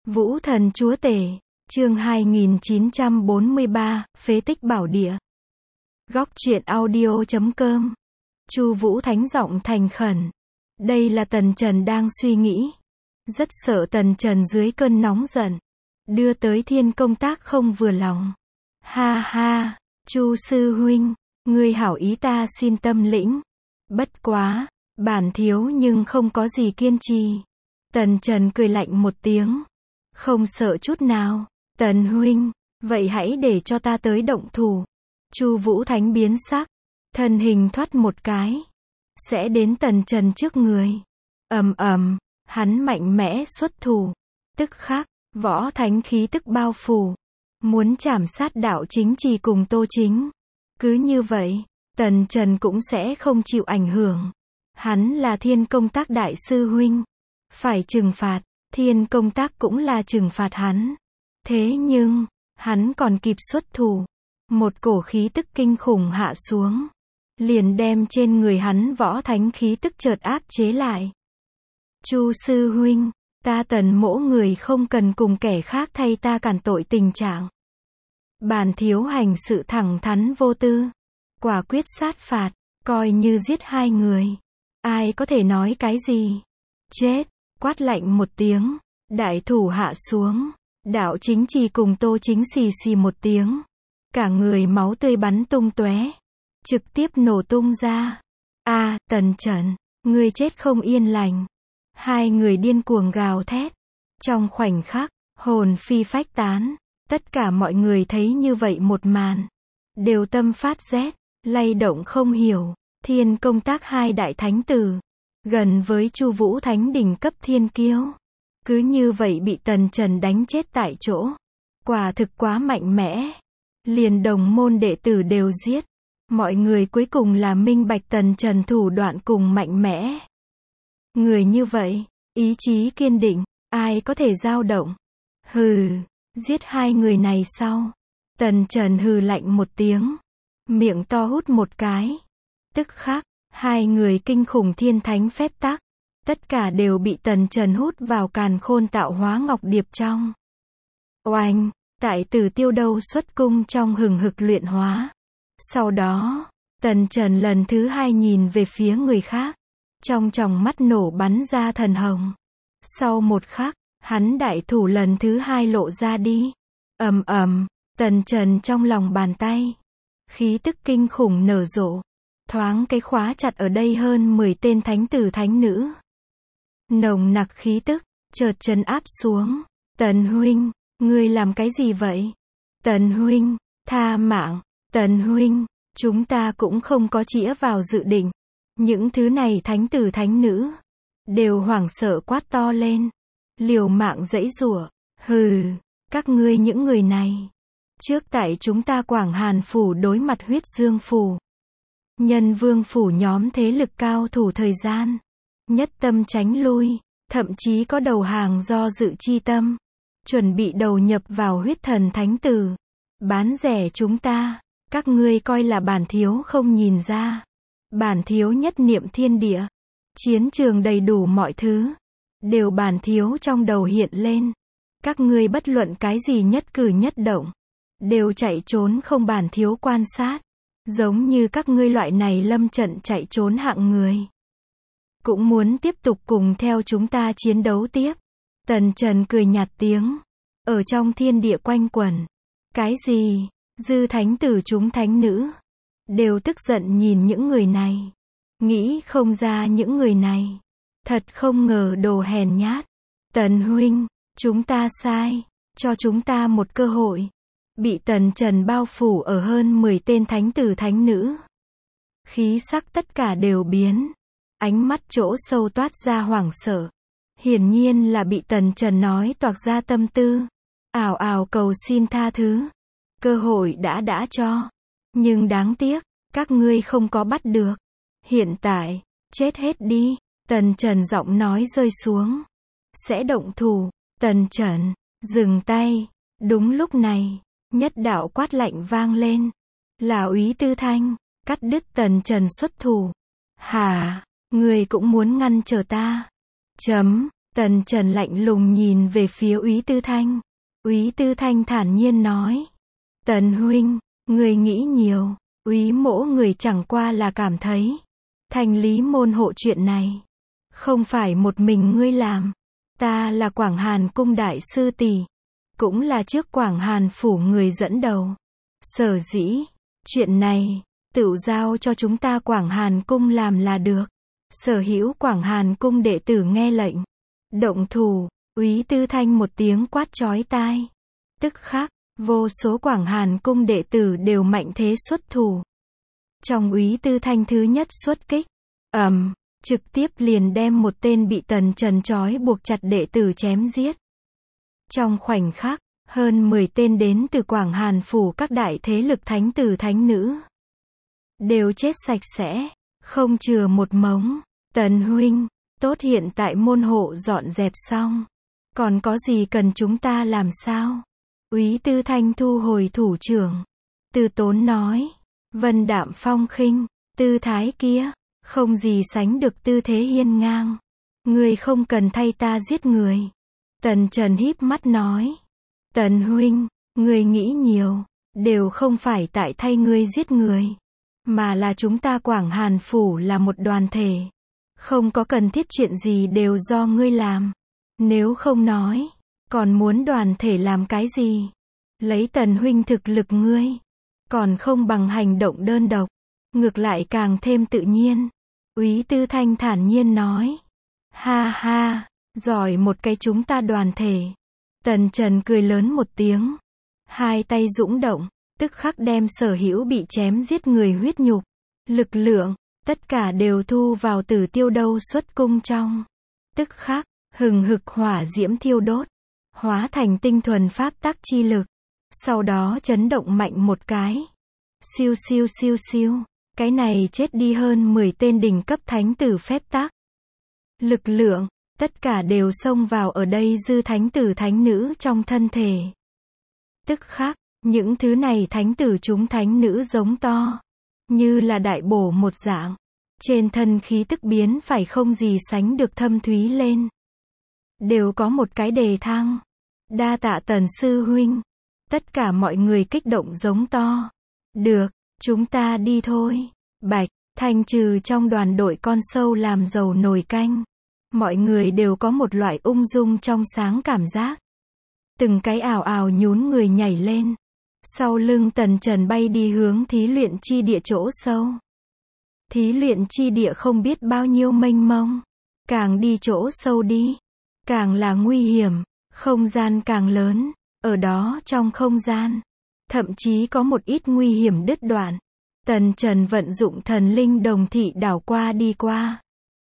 Vũ thần chúa tể, chương 2943, phế tích bảo địa. Góc truyện audio.com. Chu Vũ Thánh giọng thành khẩn. Đây là Tần Trần đang suy nghĩ. Rất sợ Tần Trần dưới cơn nóng giận đưa tới Thiên Công Tác không vừa lòng. Ha ha, Chu sư huynh, ngươi hảo ý ta xin tâm lĩnh. Bất quá, bản thiếu nhưng không có gì kiên trì. Tần Trần cười lạnh một tiếng. Không sợ chút nào, Tần huynh, vậy hãy để cho ta tới động thủ. Chu Vũ Thánh biến sắc, thân hình thoát một cái, sẽ đến Tần Trần trước người. Ầm ầm, hắn mạnh mẽ xuất thủ, tức khắc, võ thánh khí tức bao phủ, muốn chảm sát Đạo Chính Trì cùng Tô Chính. Cứ như vậy, Tần Trần cũng sẽ không chịu ảnh hưởng. Hắn là Thiên Công Tác đại sư huynh, phải trừng phạt. Thiên Công Tác cũng là trừng phạt hắn. Thế nhưng, hắn còn kịp xuất thủ. Một cổ khí tức kinh khủng hạ xuống, liền đem trên người hắn võ thánh khí tức chợt áp chế lại. Chu sư huynh, ta Tần mỗ người không cần cùng kẻ khác thay ta cản tội tình trạng. Bản thiếu hành sự thẳng thắn vô tư, quả quyết sát phạt, coi như giết hai người. Ai có thể nói cái gì? Chết! Quát lạnh một tiếng, đại thủ hạ xuống, Đạo Chính Trì cùng Tô Chính xì xì một tiếng. Cả người máu tươi bắn tung tóe, trực tiếp nổ tung ra. Tần Trần, ngươi chết không yên lành. Hai người điên cuồng gào thét. Trong khoảnh khắc, hồn phi phách tán. Tất cả mọi người thấy như vậy một màn, đều tâm phát rét, lay động không hiểu. Thiên Công Tác hai đại thánh tử, gần với Chu Vũ Thánh đỉnh cấp thiên kiêu, cứ như vậy bị Tần Trần đánh chết tại chỗ. Quả thực quá mạnh mẽ. Liền đồng môn đệ tử đều giết. Mọi người cuối cùng là minh bạch Tần Trần thủ đoạn cùng mạnh mẽ. Người như vậy, ý chí kiên định, ai có thể dao động. Hừ, giết hai người này sau. Tần Trần hừ lạnh một tiếng, miệng to hút một cái. Tức khắc, hai người kinh khủng thiên thánh phép tắc, tất cả đều bị Tần Trần hút vào càn khôn tạo hóa ngọc điệp trong. Oanh, tại Tử Tiêu Đâu xuất cung trong hừng hực luyện hóa. Sau đó, Tần Trần lần thứ hai nhìn về phía người khác, trong tròng mắt nổ bắn ra thần hồng. Sau một khắc, hắn đại thủ lần thứ hai lộ ra đi. Ầm ầm, Tần Trần trong lòng bàn tay, khí tức kinh khủng nở rộ, thoáng cái khóa chặt ở đây hơn 10 tên thánh tử thánh nữ. Nồng nặc khí tức chợt trấn áp xuống. Tần huynh, ngươi làm cái gì vậy? Tần huynh, tha mạng. Tần huynh, chúng ta cũng không có chĩa vào dự định. Những thứ này thánh tử thánh nữ đều hoảng sợ quát to lên, liều mạng giãy giụa. Hừ, các ngươi những người này, trước tại chúng ta Quảng Hàn phủ đối mặt Huyết Dương phủ, Nhân Vương phủ nhóm thế lực cao thủ thời gian, nhất tâm tránh lui, thậm chí có đầu hàng do dự chi tâm, chuẩn bị đầu nhập vào Huyết Thần Thánh Tử, bán rẻ chúng ta. Các ngươi coi là bản thiếu không nhìn ra. Bản thiếu nhất niệm thiên địa, chiến trường đầy đủ mọi thứ, đều bản thiếu trong đầu hiện lên. Các ngươi bất luận cái gì nhất cử nhất động, đều chạy trốn không bản thiếu quan sát. Giống như các ngươi loại này lâm trận chạy trốn hạng người, cũng muốn tiếp tục cùng theo chúng ta chiến đấu tiếp. Tần Trần cười nhạt tiếng, ở trong thiên địa quanh quẩn. Cái gì? Dư thánh tử chúng thánh nữ đều tức giận nhìn những người này, nghĩ không ra những người này, thật không ngờ đồ hèn nhát. Tần huynh, chúng ta sai, cho chúng ta một cơ hội. Bị Tần Trần bao phủ ở hơn 10 tên thánh tử thánh nữ, khí sắc tất cả đều biến, ánh mắt chỗ sâu toát ra hoảng sợ. Hiển nhiên là bị Tần Trần nói toạc ra tâm tư, ào ào cầu xin tha thứ. Cơ hội đã cho, nhưng đáng tiếc, các ngươi không có bắt được. Hiện tại, chết hết đi. Tần Trần giọng nói rơi xuống, sẽ động thủ. Tần Trần, dừng tay. Đúng lúc này, nhất đạo quát lạnh vang lên, là Úy Tư Thanh, cắt đứt Tần Trần xuất thủ. Hả, ngươi cũng muốn ngăn trở ta? Tần Trần lạnh lùng nhìn về phía Úy Tư Thanh. Úy Tư Thanh thản nhiên nói. Tần huynh, người nghĩ nhiều. Úy mỗ người chẳng qua là cảm thấy. Thanh lý môn hộ chuyện này. Không phải một mình ngươi làm. Ta là Quảng Hàn cung đại sư tỷ. Cũng là trước Quảng Hàn phủ người dẫn đầu. Sở dĩ, chuyện này, tự giao cho chúng ta Quảng Hàn cung làm là được. Sở hữu Quảng Hàn cung đệ tử nghe lệnh. Động thủ, Úy Tư Thanh một tiếng quát chói tai. Tức khắc, vô số Quảng Hàn cung đệ tử đều mạnh thế xuất thủ. Trong Úy Tư Thanh thứ nhất xuất kích, trực tiếp liền đem một tên bị Tần Trần trói buộc chặt đệ tử chém giết. Trong khoảnh khắc, hơn 10 tên đến từ Quảng Hàn phủ các đại thế lực thánh tử thánh nữ đều chết sạch sẽ, không chừa một mống. Tần huynh, tốt, hiện tại môn hộ dọn dẹp xong, còn có gì cần chúng ta làm sao? Úy Tư Thanh thu hồi thủ trưởng, từ tốn nói, vân đạm phong khinh, tư thái kia, không gì sánh được tư thế hiên ngang. Ngươi không cần thay ta giết người. Tần Trần híp mắt nói. Tần huynh, ngươi nghĩ nhiều, đều không phải tại thay ngươi giết người, mà là chúng ta Quảng Hàn phủ là một đoàn thể. Không có cần thiết chuyện gì đều do ngươi làm. Nếu không nói, còn muốn đoàn thể làm cái gì? Lấy Tần huynh thực lực ngươi, còn không bằng hành động đơn độc, ngược lại càng thêm tự nhiên. Úy Tư Thanh thản nhiên nói. Ha ha, giỏi một cái chúng ta đoàn thể. Tần Trần cười lớn một tiếng. Hai tay dũng động, tức khắc đem sở hữu bị chém giết người huyết nhục, lực lượng, tất cả đều thu vào Tử Tiêu Đâu xuất cung trong. Tức khắc, hừng hực hỏa diễm thiêu đốt, hóa thành tinh thuần pháp tắc chi lực. Sau đó chấn động mạnh một cái. Siêu siêu siêu siêu. Cái này chết đi hơn 10 tên đỉnh cấp thánh tử phép tắc. Lực lượng, tất cả đều xông vào ở đây dư thánh tử thánh nữ trong thân thể. Tức khắc, những thứ này thánh tử chúng thánh nữ giống to, như là đại bổ một dạng. Trên thân khí tức biến phải không gì sánh được thâm thúy lên. Đều có một cái đề thăng. Đa tạ Tần sư huynh. Tất cả mọi người kích động giống to. Được, chúng ta đi thôi. Bạch, thanh trừ trong đoàn đội con sâu làm dầu nồi canh. Mọi người đều có một loại ung dung trong sáng cảm giác. Từng cái ào ào nhún người nhảy lên. Sau lưng Tần Trần bay đi hướng thí luyện chi địa chỗ sâu. Thí luyện chi địa không biết bao nhiêu mênh mông. Càng đi chỗ sâu đi, càng là nguy hiểm, không gian càng lớn. Ở đó trong không gian, thậm chí có một ít nguy hiểm đứt đoạn. Tần Trần vận dụng thần linh đồng thị đảo qua đi qua.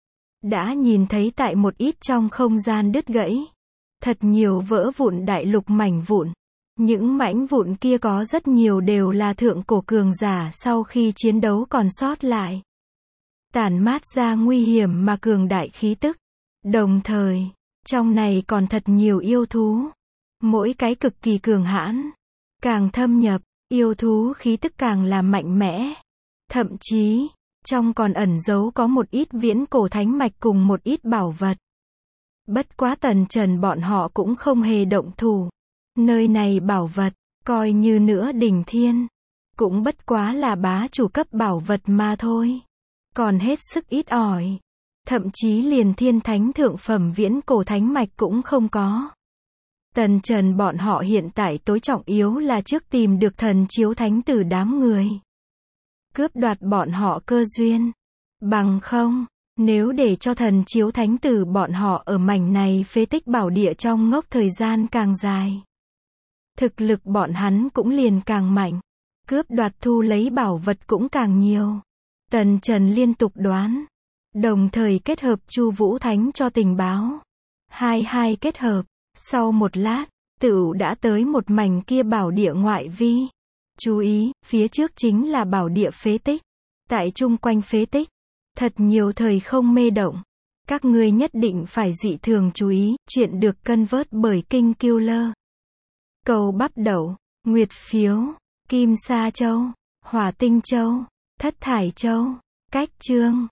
Đã nhìn thấy tại một ít trong không gian đứt gãy. Thật nhiều vỡ vụn đại lục mảnh vụn. Những mảnh vụn kia có rất nhiều đều là thượng cổ cường giả sau khi chiến đấu còn sót lại. Tản mát ra nguy hiểm mà cường đại khí tức. Đồng thời, trong này còn thật nhiều yêu thú. Mỗi cái cực kỳ cường hãn. Càng thâm nhập, yêu thú khí tức càng là mạnh mẽ. Thậm chí, trong còn ẩn giấu có một ít viễn cổ thánh mạch cùng một ít bảo vật. Bất quá Tần Trần bọn họ cũng không hề động thủ. Nơi này bảo vật, coi như nữa đỉnh thiên, cũng bất quá là bá chủ cấp bảo vật mà thôi. Còn hết sức ít ỏi. Thậm chí liền thiên thánh thượng phẩm viễn cổ thánh mạch cũng không có. Tần Trần bọn họ hiện tại tối trọng yếu là trước tìm được thần chiếu thánh tử đám người. Cướp đoạt bọn họ cơ duyên. Bằng không, nếu để cho thần chiếu thánh tử bọn họ ở mảnh này phế tích bảo địa trong ngốc thời gian càng dài, thực lực bọn hắn cũng liền càng mạnh. Cướp đoạt thu lấy bảo vật cũng càng nhiều. Tần Trần liên tục đoán. Đồng thời kết hợp Chu Vũ Thánh cho tình báo. Hai kết hợp. Sau một lát, tựu đã tới một mảnh kia bảo địa ngoại vi. Chú ý, phía trước chính là bảo địa phế tích. Tại chung quanh phế tích, thật nhiều thời không mê động. Các ngươi nhất định phải dị thường chú ý. Chuyện được cân vớt bởi King Killer. Cầu bắp đậu, nguyệt phiếu, kim sa châu, hỏa tinh châu, thất thải châu. Cách chương